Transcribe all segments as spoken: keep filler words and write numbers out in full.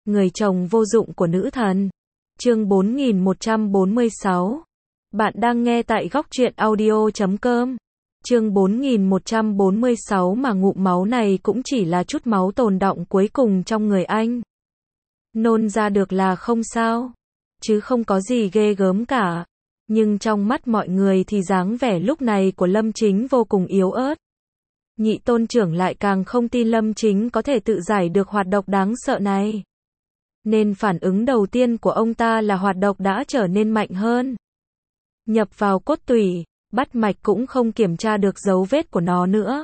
người chồng vô dụng của nữ thần. Chương bốn nghìn một trăm bốn mươi sáu. Bạn đang nghe tại góc truyện audio chấm com. Chương bốn nghìn một trăm bốn mươi sáu mà ngụm máu này cũng chỉ là chút máu tồn đọng cuối cùng trong người anh. Nôn ra được là không sao, chứ không có gì ghê gớm cả. Nhưng trong mắt mọi người thì dáng vẻ lúc này của Lâm Chính vô cùng yếu ớt. Nhị tôn trưởng lại càng không tin Lâm Chính có thể tự giải được hoạt độc đáng sợ này. Nên phản ứng đầu tiên của ông ta là hoạt độc đã trở nên mạnh hơn. Nhập vào cốt tủy, bắt mạch cũng không kiểm tra được dấu vết của nó nữa.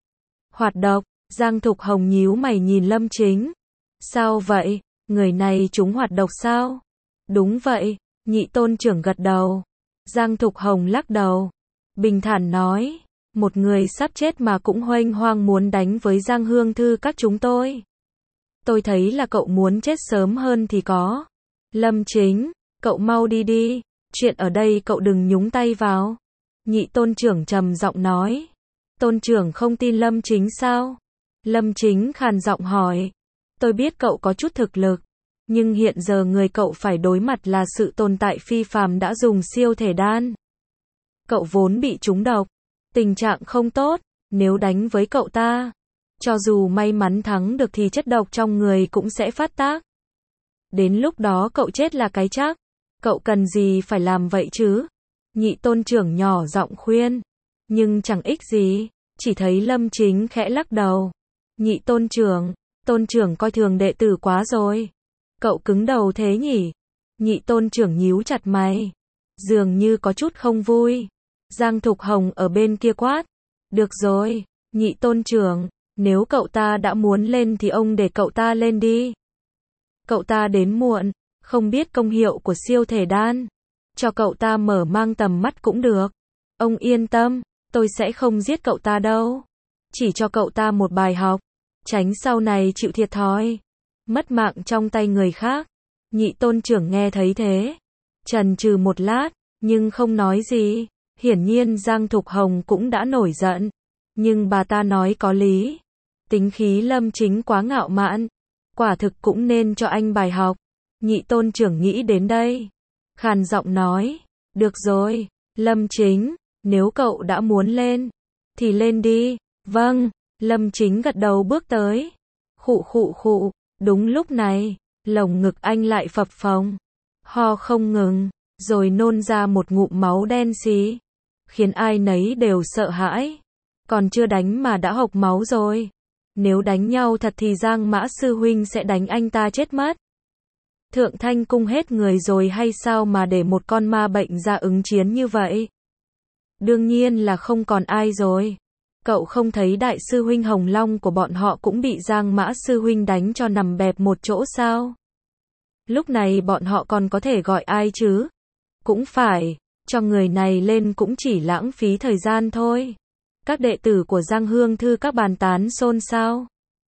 Hoạt độc, Giang Thục Hồng nhíu mày nhìn Lâm Chính. Sao vậy, người này trúng hoạt độc sao? Đúng vậy, nhị tôn trưởng gật đầu. Giang Thục Hồng lắc đầu, bình thản nói, một người sắp chết mà cũng huênh hoang muốn đánh với Giang Hương Thư các chúng tôi. Tôi thấy là cậu muốn chết sớm hơn thì có. Lâm Chính, cậu mau đi đi, chuyện ở đây cậu đừng nhúng tay vào. Nhị tôn trưởng trầm giọng nói. Tôn trưởng không tin Lâm Chính sao? Lâm Chính khàn giọng hỏi. Tôi biết cậu có chút thực lực, nhưng hiện giờ người cậu phải đối mặt là sự tồn tại phi phàm đã dùng siêu thể đan. Cậu vốn bị trúng độc, tình trạng không tốt, nếu đánh với cậu ta, cho dù may mắn thắng được thì chất độc trong người cũng sẽ phát tác. Đến lúc đó cậu chết là cái chắc. Cậu cần gì phải làm vậy chứ? Nhị tôn trưởng nhỏ giọng khuyên, nhưng chẳng ích gì, chỉ thấy Lâm Chính khẽ lắc đầu. Nhị tôn trưởng, tôn trưởng coi thường đệ tử quá rồi. Cậu cứng đầu thế nhỉ? Nhị tôn trưởng nhíu chặt mày, dường như có chút không vui. Giang Thục Hồng ở bên kia quát. Được rồi, nhị tôn trưởng, nếu cậu ta đã muốn lên thì ông để cậu ta lên đi. Cậu ta đến muộn, không biết công hiệu của siêu thể đan. Cho cậu ta mở mang tầm mắt cũng được. Ông yên tâm, tôi sẽ không giết cậu ta đâu. Chỉ cho cậu ta một bài học, tránh sau này chịu thiệt thòi, mất mạng trong tay người khác. Nhị tôn trưởng nghe thấy thế, chần chừ một lát, nhưng không nói gì. Hiển nhiên Giang Thục Hồng cũng đã nổi giận. Nhưng bà ta nói có lý. Tính khí Lâm Chính quá ngạo mạn, quả thực cũng nên cho anh bài học. Nhị tôn trưởng nghĩ đến đây, khàn giọng nói, được rồi, Lâm Chính, nếu cậu đã muốn lên, thì lên đi. Vâng, Lâm Chính gật đầu bước tới. Khụ khụ khụ, đúng lúc này, lồng ngực anh lại phập phồng, ho không ngừng, rồi nôn ra một ngụm máu đen xí, khiến ai nấy đều sợ hãi. Còn chưa đánh mà đã hộc máu rồi. Nếu đánh nhau thật thì Giang Mã sư huynh sẽ đánh anh ta chết mất. Thượng Thanh cung hết người rồi hay sao mà để một con ma bệnh ra ứng chiến như vậy? Đương nhiên là không còn ai rồi. Cậu không thấy đại sư huynh Hồng Long của bọn họ cũng bị Giang Mã sư huynh đánh cho nằm bẹp một chỗ sao? Lúc này bọn họ còn có thể gọi ai chứ? Cũng phải, cho người này lên cũng chỉ lãng phí thời gian thôi. Các đệ tử của Giang Hương Thư các bàn tán xôn xao.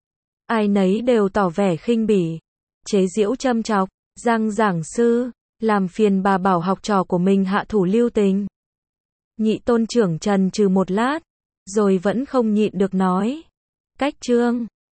Ai nấy đều tỏ vẻ khinh bỉ, chế giễu châm chọc. Giang giảng sư, làm phiền bà bảo học trò của mình hạ thủ lưu tình. Nhị tôn trưởng trần trừ một lát, rồi vẫn không nhịn được nói. Cách trương,